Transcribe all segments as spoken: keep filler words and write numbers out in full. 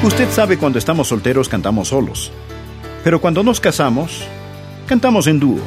Usted sabe, cuando estamos solteros cantamos solos, pero cuando nos casamos, cantamos en dúo.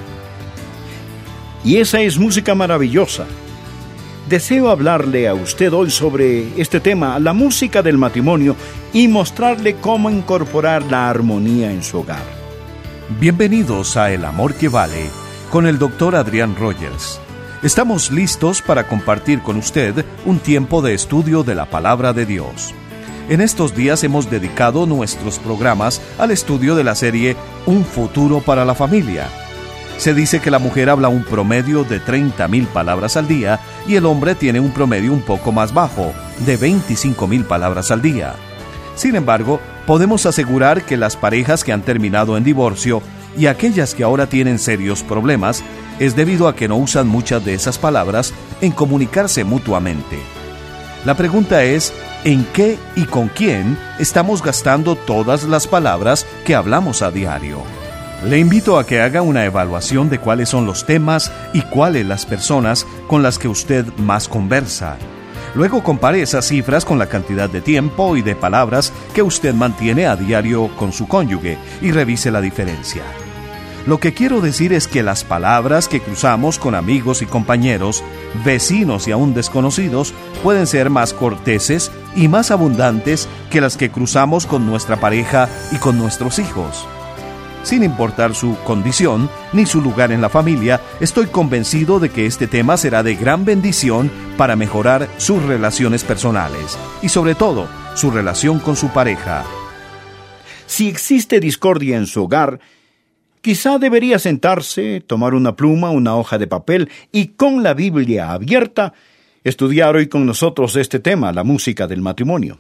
Y esa es música maravillosa. Deseo hablarle a usted hoy sobre este tema, la música del matrimonio, y mostrarle cómo incorporar la armonía en su hogar. Bienvenidos a El Amor que Vale, con el doctor Adrián Rogers. Estamos listos para compartir con usted un tiempo de estudio de la Palabra de Dios. En estos días hemos dedicado nuestros programas al estudio de la serie Un futuro para la familia. Se dice que la mujer habla un promedio de treinta mil palabras al día y el hombre tiene un promedio un poco más bajo, de veinticinco mil palabras al día. Sin embargo, podemos asegurar que las parejas que han terminado en divorcio y aquellas que ahora tienen serios problemas es debido a que no usan muchas de esas palabras en comunicarse mutuamente. La pregunta es, ¿en qué y con quién estamos gastando todas las palabras que hablamos a diario? Le invito a que haga una evaluación de cuáles son los temas y cuáles las personas con las que usted más conversa. Luego compare esas cifras con la cantidad de tiempo y de palabras que usted mantiene a diario con su cónyuge y revise la diferencia. Lo que quiero decir es que las palabras que cruzamos con amigos y compañeros, vecinos y aún desconocidos, pueden ser más corteses y más abundantes que las que cruzamos con nuestra pareja y con nuestros hijos. Sin importar su condición ni su lugar en la familia, estoy convencido de que este tema será de gran bendición para mejorar sus relaciones personales y, sobre todo, su relación con su pareja. Si existe discordia en su hogar, quizá debería sentarse, tomar una pluma, una hoja de papel y, con la Biblia abierta, estudiar hoy con nosotros este tema, la música del matrimonio.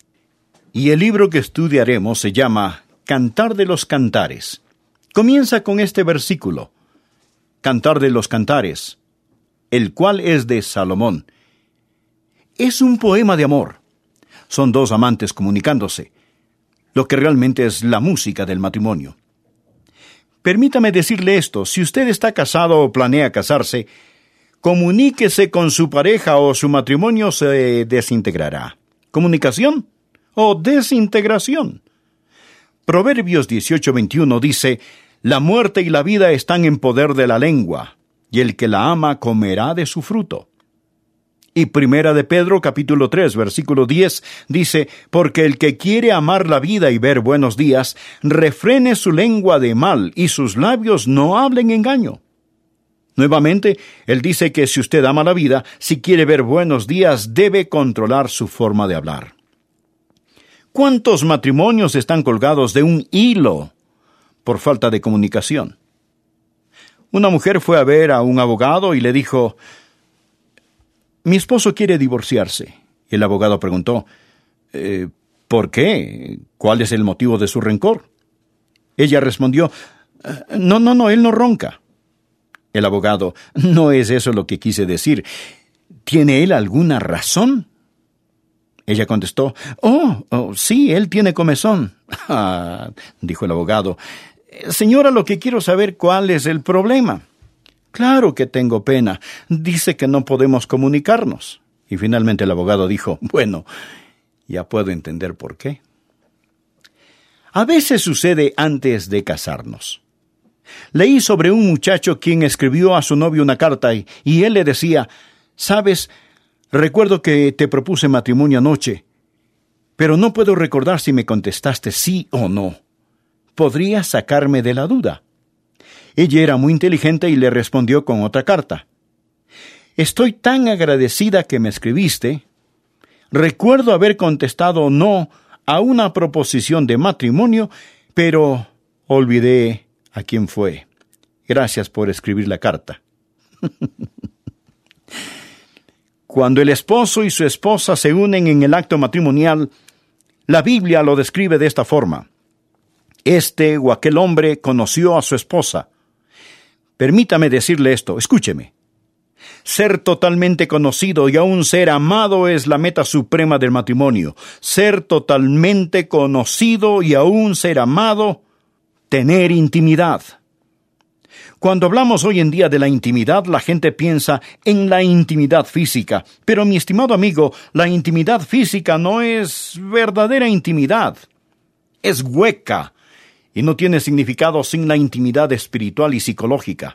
Y el libro que estudiaremos se llama Cantar de los Cantares. Comienza con este versículo: Cantar de los Cantares, el cual es de Salomón. Es un poema de amor. Son dos amantes comunicándose, lo que realmente es la música del matrimonio. Permítame decirle esto: si usted está casado o planea casarse, comuníquese con su pareja o su matrimonio se desintegrará. ¿Comunicación o desintegración? Proverbios dieciocho veintiuno dice: La muerte y la vida están en poder de la lengua, y el que la ama comerá de su fruto. Y Primera de Pedro, capítulo tres, versículo diez, dice: Porque el que quiere amar la vida y ver buenos días, refrene su lengua de mal, y sus labios no hablen engaño. Nuevamente, él dice que si usted ama la vida, si quiere ver buenos días, debe controlar su forma de hablar. ¿Cuántos matrimonios están colgados de un hilo por falta de comunicación? Una mujer fue a ver a un abogado y le dijo: Mi esposo quiere divorciarse. Y el abogado preguntó: eh, ¿por qué? ¿Cuál es el motivo de su rencor? Ella respondió: No, no, no, él no ronca. El abogado: No es eso lo que quise decir. ¿Tiene él alguna razón? Ella contestó: Oh, oh, sí, él tiene comezón. Ah, dijo el abogado: Señora, lo que quiero saber, ¿cuál es el problema? Claro que tengo pena. Dice que no podemos comunicarnos. Y finalmente el abogado dijo: Bueno, ya puedo entender por qué. A veces sucede antes de casarnos. Leí sobre un muchacho quien escribió a su novio una carta y, y él le decía: ¿Sabes? Recuerdo que te propuse matrimonio anoche, pero no puedo recordar si me contestaste sí o no. ¿Podrías sacarme de la duda? Ella era muy inteligente y le respondió con otra carta: Estoy tan agradecida que me escribiste. Recuerdo haber contestado no a una proposición de matrimonio, pero olvidé a quién fue. Gracias por escribir la carta. Cuando el esposo y su esposa se unen en el acto matrimonial, la Biblia lo describe de esta forma: Este o aquel hombre conoció a su esposa. Permítame decirle esto, escúcheme. Ser totalmente conocido y aún ser amado es la meta suprema del matrimonio. Ser totalmente conocido y aún ser amado, tener intimidad. Cuando hablamos hoy en día de la intimidad, la gente piensa en la intimidad física. Pero, mi estimado amigo, la intimidad física no es verdadera intimidad. Es hueca y no tiene significado sin la intimidad espiritual y psicológica.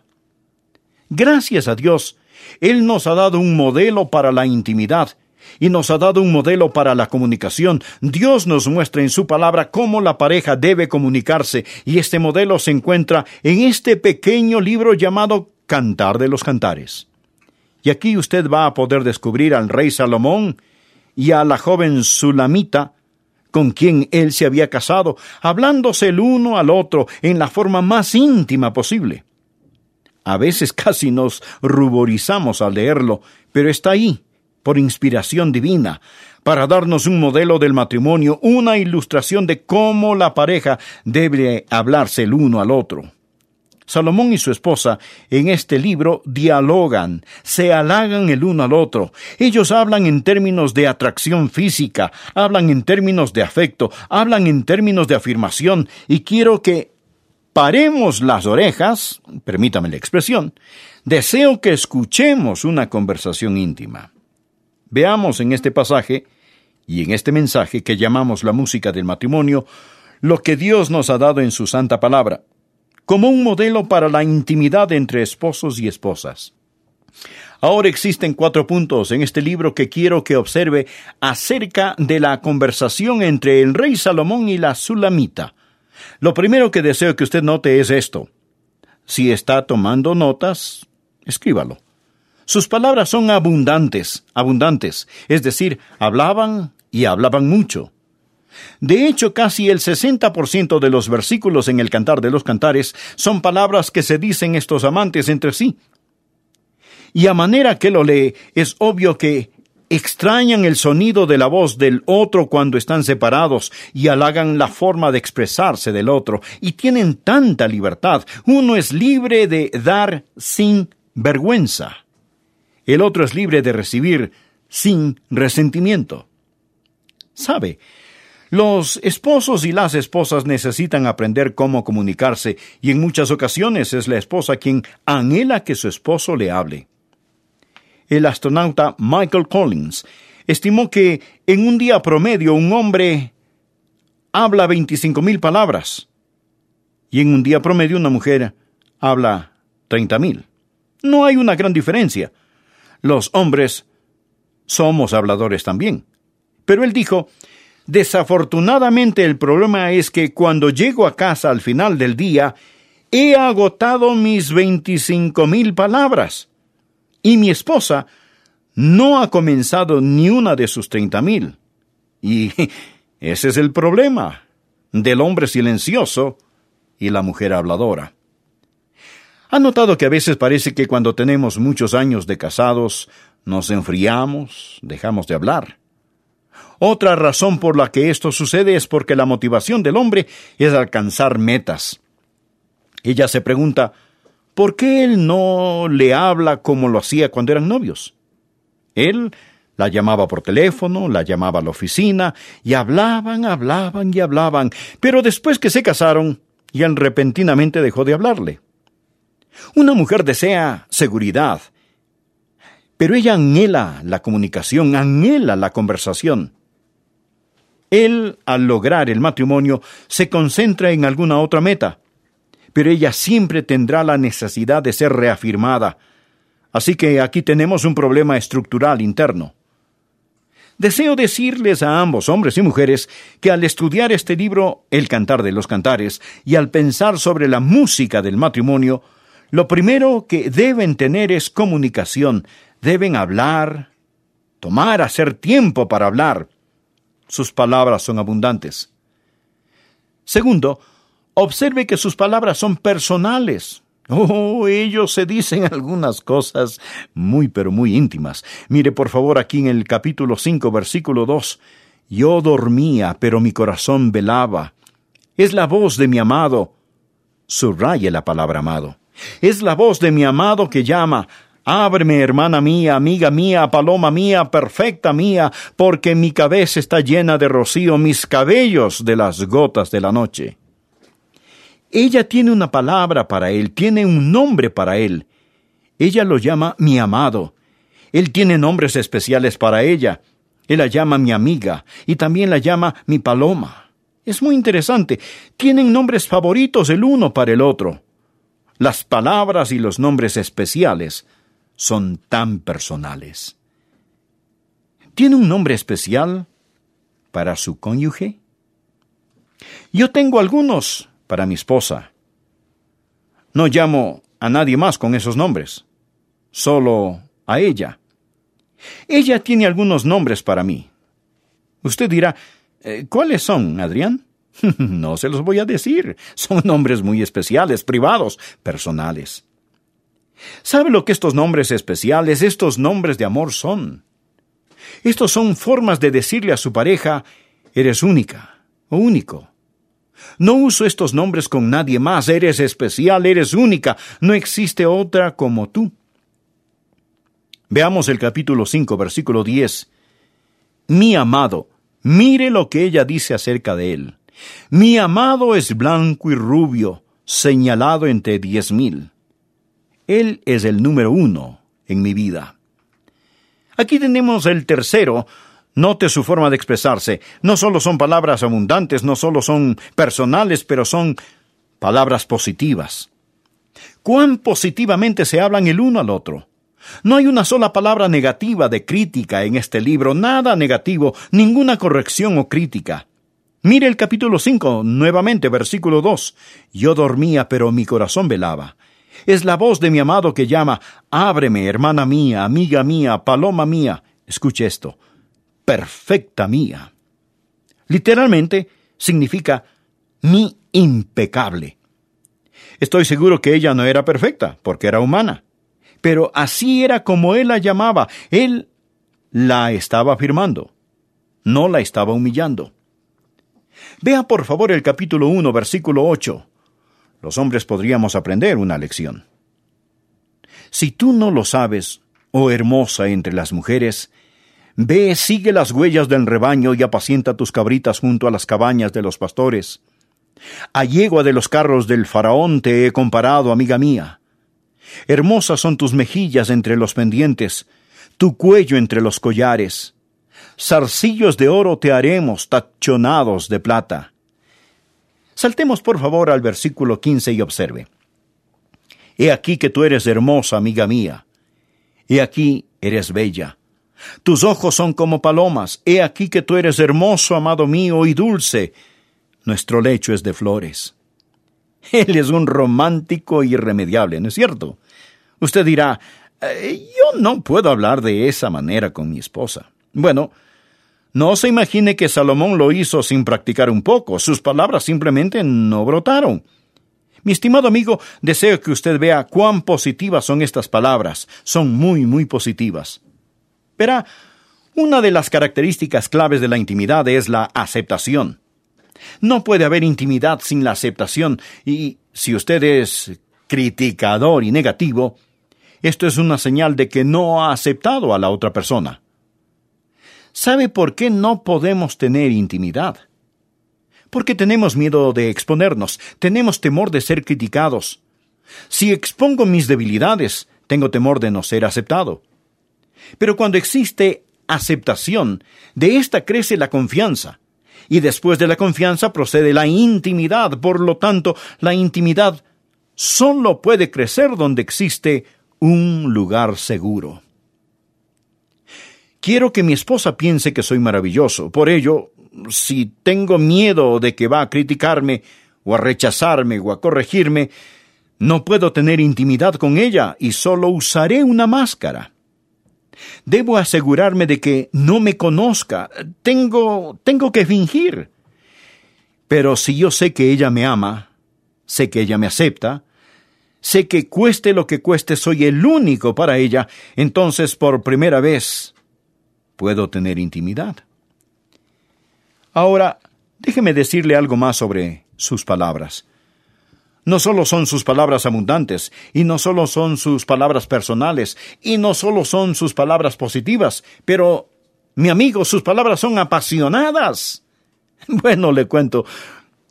Gracias a Dios, Él nos ha dado un modelo para la intimidad y nos ha dado un modelo para la comunicación. Dios nos muestra en su palabra cómo la pareja debe comunicarse, y este modelo se encuentra en este pequeño libro llamado Cantar de los Cantares. Y aquí usted va a poder descubrir al rey Salomón y a la joven Sulamita, con quien él se había casado, hablándose el uno al otro en la forma más íntima posible. A veces casi nos ruborizamos al leerlo, pero está ahí, por inspiración divina, para darnos un modelo del matrimonio, una ilustración de cómo la pareja debe hablarse el uno al otro. Salomón y su esposa en este libro dialogan, se halagan el uno al otro. Ellos hablan en términos de atracción física, hablan en términos de afecto, hablan en términos de afirmación, y quiero que paremos las orejas, permítame la expresión. Deseo que escuchemos una conversación íntima. Veamos en este pasaje y en este mensaje que llamamos la música del matrimonio, lo que Dios nos ha dado en su santa palabra, como un modelo para la intimidad entre esposos y esposas. Ahora existen cuatro puntos en este libro que quiero que observe acerca de la conversación entre el rey Salomón y la Sulamita. Lo primero que deseo que usted note es esto. Si está tomando notas, escríbalo. Sus palabras son abundantes, abundantes, es decir, hablaban y hablaban mucho. De hecho, casi el sesenta por ciento de los versículos en el Cantar de los Cantares son palabras que se dicen estos amantes entre sí. Y a manera que lo lee, es obvio que extrañan el sonido de la voz del otro cuando están separados y halagan la forma de expresarse del otro, y tienen tanta libertad. Uno es libre de dar sin vergüenza. El otro es libre de recibir sin resentimiento. ¿Sabe? Los esposos y las esposas necesitan aprender cómo comunicarse, y en muchas ocasiones es la esposa quien anhela que su esposo le hable. El astronauta Michael Collins estimó que en un día promedio un hombre habla veinticinco mil palabras y en un día promedio una mujer habla treinta mil. No hay una gran diferencia. Los hombres somos habladores también. Pero él dijo, desafortunadamente el problema es que cuando llego a casa al final del día, he agotado mis veinticinco mil palabras. Y mi esposa no ha comenzado ni una de sus treinta mil. Y ese es el problema del hombre silencioso y la mujer habladora. ¿Ha notado que a veces parece que cuando tenemos muchos años de casados nos enfriamos, dejamos de hablar? Otra razón por la que esto sucede es porque la motivación del hombre es alcanzar metas. Ella se pregunta, ¿por qué él no le habla como lo hacía cuando eran novios? Él la llamaba por teléfono, la llamaba a la oficina, y hablaban, hablaban y hablaban, pero después que se casaron, ya repentinamente dejó de hablarle. Una mujer desea seguridad, pero ella anhela la comunicación, anhela la conversación. Él, al lograr el matrimonio, se concentra en alguna otra meta, pero ella siempre tendrá la necesidad de ser reafirmada. Así que aquí tenemos un problema estructural interno. Deseo decirles a ambos, hombres y mujeres, que al estudiar este libro, El Cantar de los Cantares, y al pensar sobre la música del matrimonio, lo primero que deben tener es comunicación. Deben hablar, tomar, hacer tiempo para hablar. Sus palabras son abundantes. Segundo, observe que sus palabras son personales. Oh, ellos se dicen algunas cosas muy pero muy íntimas. Mire por favor aquí en el capítulo cinco, versículo dos. Yo dormía, pero mi corazón velaba. Es la voz de mi amado. Subraye la palabra amado. Es la voz de mi amado que llama. Ábreme, hermana mía, amiga mía, paloma mía, perfecta mía, porque mi cabeza está llena de rocío, mis cabellos de las gotas de la noche. Ella tiene una palabra para él, tiene un nombre para él. Ella lo llama mi amado. Él tiene nombres especiales para ella. Él la llama mi amiga y también la llama mi paloma. Es muy interesante. Tienen nombres favoritos el uno para el otro. Las palabras y los nombres especiales son tan personales. ¿Tiene un nombre especial para su cónyuge? Yo tengo algunos para mi esposa. No llamo a nadie más con esos nombres, solo a ella. Ella tiene algunos nombres para mí. Usted dirá, ¿cuáles son, Adrián? No se los voy a decir. Son nombres muy especiales, privados, personales. ¿Sabe lo que estos nombres especiales, estos nombres de amor son? Estos son formas de decirle a su pareja, eres única o único. No uso estos nombres con nadie más. Eres especial, eres única. No existe otra como tú. Veamos el capítulo cinco, versículo diez. Mi amado, mire lo que ella dice acerca de él. Mi amado es blanco y rubio, señalado entre diez mil. Él es el número uno en mi vida. Aquí tenemos el tercero. Note su forma de expresarse. No solo son palabras abundantes, no solo son personales, pero son palabras positivas. ¿Cuán positivamente se hablan el uno al otro? No hay una sola palabra negativa de crítica en este libro, nada negativo, ninguna corrección o crítica. Mire el capítulo cinco, nuevamente, versículo dos. Yo dormía, pero mi corazón velaba. Es la voz de mi amado que llama, ábreme, hermana mía, amiga mía, paloma mía. Escuche esto. Perfecta mía. Literalmente significa mi impecable. Estoy seguro que ella no era perfecta, porque era humana. Pero así era como él la llamaba. Él la estaba afirmando. No la estaba humillando. Vea por favor el capítulo uno, versículo ocho. Los hombres podríamos aprender una lección. Si tú no lo sabes, oh hermosa entre las mujeres, ve, sigue las huellas del rebaño y apacienta tus cabritas junto a las cabañas de los pastores. A yegua de los carros del faraón te he comparado, amiga mía. Hermosas son tus mejillas entre los pendientes, tu cuello entre los collares. Zarcillos de oro te haremos, tachonados de plata. Saltemos por favor al versículo quince y observe. He aquí que tú eres hermosa, amiga mía. He aquí eres bella. Tus ojos son como palomas. He aquí que tú eres hermoso, amado mío, y dulce. Nuestro lecho es de flores. Él es un romántico irremediable, ¿no es cierto? Usted dirá, eh, yo no puedo hablar de esa manera con mi esposa. Bueno, no se imagine que Salomón lo hizo sin practicar un poco. Sus palabras simplemente no brotaron. Mi estimado amigo, deseo que usted vea cuán positivas son estas palabras. Son muy, muy positivas. Verá, una de las características claves de la intimidad es la aceptación. No puede haber intimidad sin la aceptación, y si usted es criticador y negativo, esto es una señal de que no ha aceptado a la otra persona. ¿Sabe por qué no podemos tener intimidad? Porque tenemos miedo de exponernos, tenemos temor de ser criticados. Si expongo mis debilidades, tengo temor de no ser aceptado. Pero cuando existe aceptación, de esta crece la confianza. Y después de la confianza procede la intimidad. Por lo tanto, la intimidad solo puede crecer donde existe un lugar seguro. Quiero que mi esposa piense que soy maravilloso. Por ello, si tengo miedo de que va a criticarme, o a rechazarme, o a corregirme, no puedo tener intimidad con ella y solo usaré una máscara. Debo asegurarme de que no me conozca. Tengo, tengo que fingir. Pero si yo sé que ella me ama, sé que ella me acepta, sé que cueste lo que cueste soy el único para ella, entonces por primera vez puedo tener intimidad. Ahora, déjeme decirle algo más sobre sus palabras. No solo son sus palabras abundantes, y no solo son sus palabras personales, y no solo son sus palabras positivas, pero, mi amigo, sus palabras son apasionadas. Bueno, le cuento,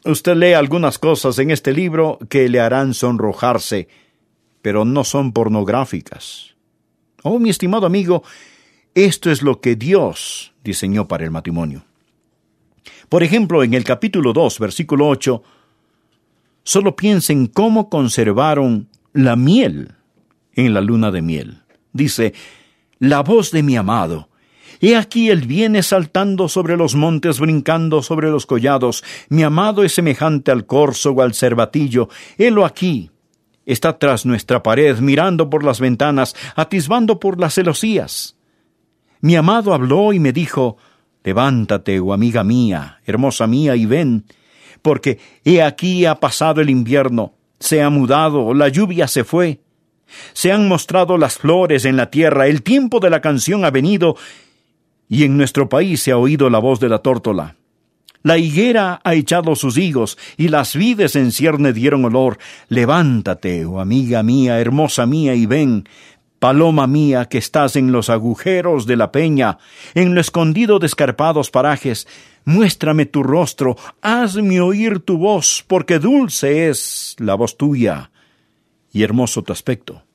usted lee algunas cosas en este libro que le harán sonrojarse, pero no son pornográficas. Oh, mi estimado amigo, esto es lo que Dios diseñó para el matrimonio. Por ejemplo, en el capítulo dos, versículo ocho, solo piensen cómo conservaron la miel en la luna de miel. Dice, la voz de mi amado. He aquí él viene saltando sobre los montes, brincando sobre los collados. Mi amado es semejante al corzo o al cervatillo. Helo aquí. Está tras nuestra pared, mirando por las ventanas, atisbando por las celosías. Mi amado habló y me dijo, levántate, oh amiga mía, hermosa mía, y ven, porque he aquí ha pasado el invierno, se ha mudado, la lluvia se fue. Se han mostrado las flores en la tierra, el tiempo de la canción ha venido, y en nuestro país se ha oído la voz de la tórtola. La higuera ha echado sus higos, y las vides en cierne dieron olor. Levántate, oh amiga mía, hermosa mía, y ven, paloma mía, que estás en los agujeros de la peña, en lo escondido de escarpados parajes. Muéstrame tu rostro, hazme oír tu voz, porque dulce es la voz tuya, y hermoso tu aspecto.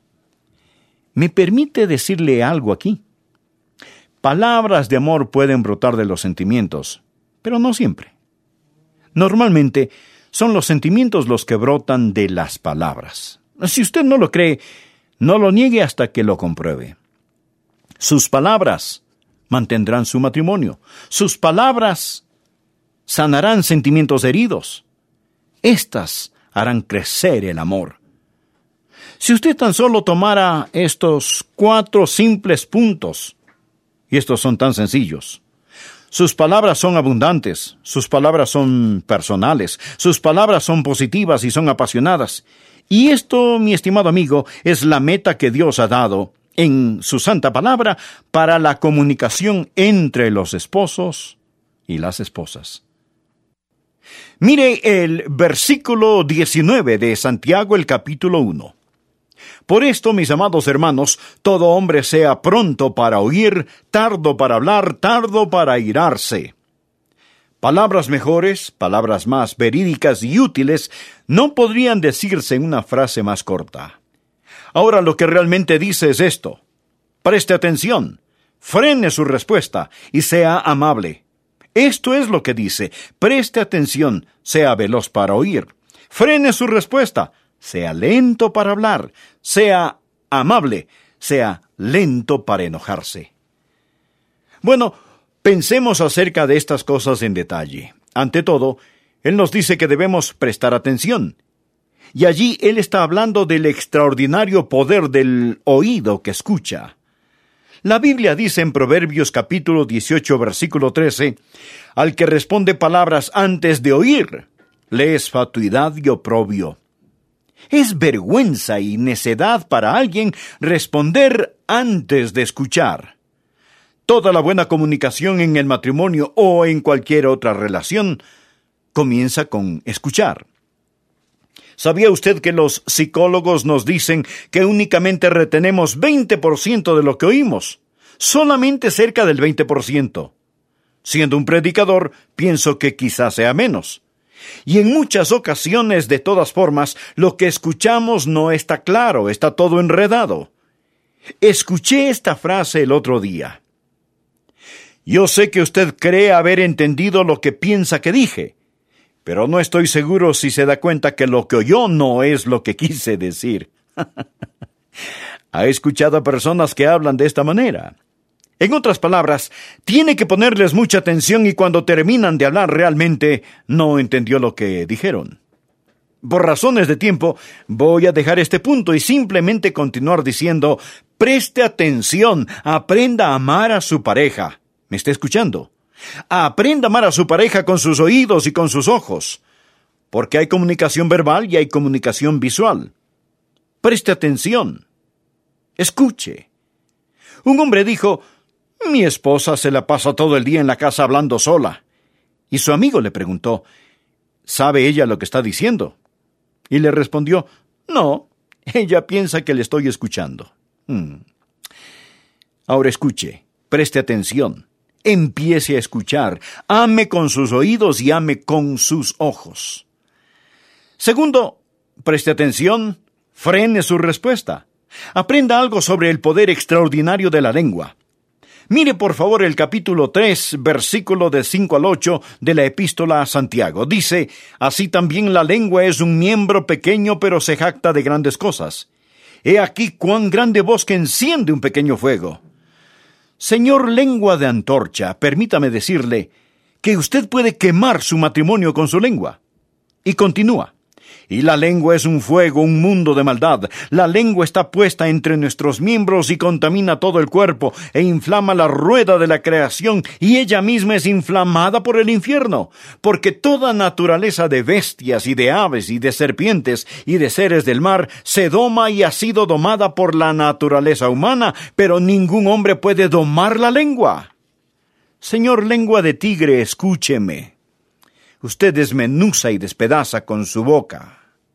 ¿Me permite decirle algo aquí? Palabras de amor pueden brotar de los sentimientos, pero no siempre. Normalmente son los sentimientos los que brotan de las palabras. Si usted no lo cree, no lo niegue hasta que lo compruebe. Sus palabras mantendrán su matrimonio. Sus palabras sanarán sentimientos heridos. Estas harán crecer el amor. Si usted tan solo tomara estos cuatro simples puntos, y estos son tan sencillos. Sus palabras son abundantes, sus palabras son personales, sus palabras son positivas y son apasionadas. Y esto, mi estimado amigo, es la meta que Dios ha dado en su santa palabra para la comunicación entre los esposos y las esposas. Mire el versículo diecinueve de Santiago, el capítulo uno. Por esto, mis amados hermanos, todo hombre sea pronto para oír, tardo para hablar, tardo para airarse. Palabras mejores, palabras más verídicas y útiles, no podrían decirse en una frase más corta. Ahora lo que realmente dice es esto. Preste atención, frene su respuesta y sea amable. Esto es lo que dice. Preste atención, sea veloz para oír. Frene su respuesta. Sea lento para hablar, sea amable, sea lento para enojarse. Bueno, pensemos acerca de estas cosas en detalle. Ante todo, Él nos dice que debemos prestar atención. Y allí Él está hablando del extraordinario poder del oído que escucha. La Biblia dice en Proverbios capítulo dieciocho, versículo trece, al que responde palabras antes de oír, le es fatuidad y oprobio. Es vergüenza y necedad para alguien responder antes de escuchar. Toda la buena comunicación en el matrimonio o en cualquier otra relación comienza con escuchar. ¿Sabía usted que los psicólogos nos dicen que únicamente retenemos veinte por ciento de lo que oímos? Solamente cerca del veinte por ciento. Siendo un predicador, pienso que quizás sea menos. Y en muchas ocasiones, de todas formas, lo que escuchamos no está claro, está todo enredado. Escuché esta frase el otro día. Yo sé que usted cree haber entendido lo que piensa que dije, pero no estoy seguro si se da cuenta que lo que oyó no es lo que quise decir. ¿Ha escuchado a personas que hablan de esta manera? En otras palabras, tiene que ponerles mucha atención y cuando terminan de hablar realmente no entendió lo que dijeron. Por razones de tiempo, voy a dejar este punto y simplemente continuar diciendo, preste atención, aprenda a amar a su pareja. ¿Me está escuchando? Aprenda a amar a su pareja con sus oídos y con sus ojos, porque hay comunicación verbal y hay comunicación visual. Preste atención. Escuche. Un hombre dijo, mi esposa se la pasa todo el día en la casa hablando sola. Y su amigo le preguntó, ¿sabe ella lo que está diciendo? Y le respondió, no, ella piensa que le estoy escuchando. Hmm. Ahora escuche, preste atención. empiece a escuchar. Ame con sus oídos y ame con sus ojos. Segundo, preste atención, frene su respuesta. Aprenda algo sobre el poder extraordinario de la lengua. Mire por favor el capítulo tres, versículo de cinco al ocho de la epístola a Santiago. Dice, así también la lengua es un miembro pequeño, pero se jacta de grandes cosas. He aquí cuán grande bosque enciende un pequeño fuego. Señor lengua de antorcha, permítame decirle que usted puede quemar su matrimonio con su lengua. Y continúa. Y la lengua es un fuego, un mundo de maldad. La lengua está puesta entre nuestros miembros y contamina todo el cuerpo, e inflama la rueda de la creación, y ella misma es inflamada por el infierno. Porque toda naturaleza de bestias y de aves y de serpientes y de seres del mar se doma y ha sido domada por la naturaleza humana, pero ningún hombre puede domar la lengua. Señor lengua de tigre, escúcheme. Usted desmenuza y despedaza con su boca.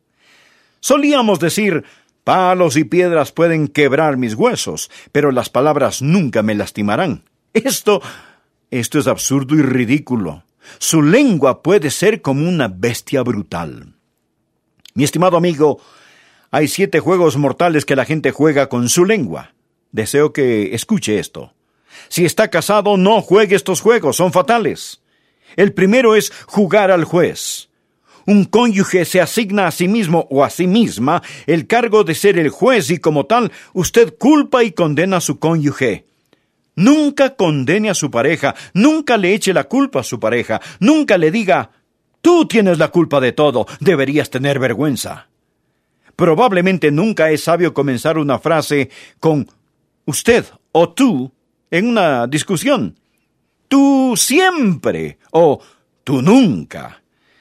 Solíamos decir, palos y piedras pueden quebrar mis huesos, pero las palabras nunca me lastimarán. Esto, esto es absurdo y ridículo. Su lengua puede ser como una bestia brutal. Mi estimado amigo, hay siete juegos mortales que la gente juega con su lengua. Deseo que escuche esto. Si está casado, no juegue estos juegos, son fatales. El primero es jugar al juez. Un cónyuge se asigna a sí mismo o a sí misma el cargo de ser el juez y como tal, usted culpa y condena a su cónyuge. Nunca condene a su pareja, nunca le eche la culpa a su pareja, nunca le diga, tú tienes la culpa de todo, deberías tener vergüenza. Probablemente nunca es sabio comenzar una frase con usted o tú en una discusión. Tú siempre o tú nunca.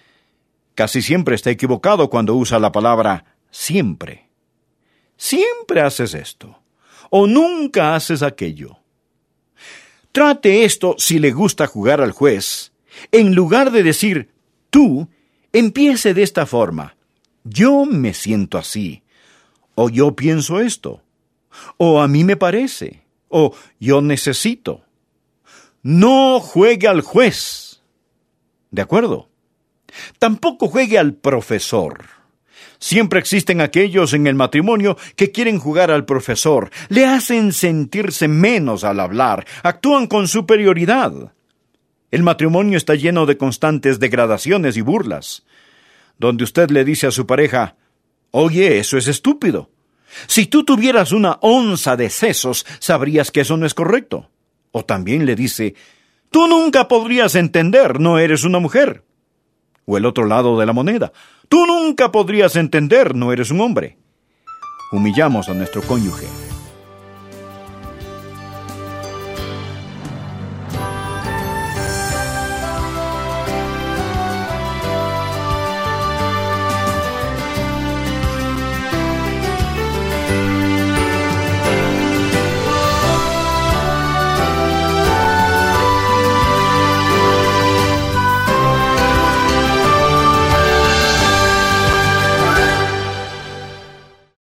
Casi siempre está equivocado cuando usa la palabra siempre. Siempre haces esto o nunca haces aquello. Trate esto si le gusta jugar al juez. En lugar de decir tú, empiece de esta forma. Yo me siento así, o yo pienso esto, o a mí me parece, o yo necesito. No juegue al juez. ¿De acuerdo? Tampoco juegue al profesor. Siempre existen aquellos en el matrimonio que quieren jugar al profesor. Le hacen sentirse menos al hablar. Actúan con superioridad. El matrimonio está lleno de constantes degradaciones y burlas, donde usted le dice a su pareja, oye, eso es estúpido. Si tú tuvieras una onza de sesos, sabrías que eso no es correcto. O también le dice, tú nunca podrías entender, no eres una mujer. O el otro lado de la moneda, tú nunca podrías entender, no eres un hombre. Humillamos a nuestro cónyuge.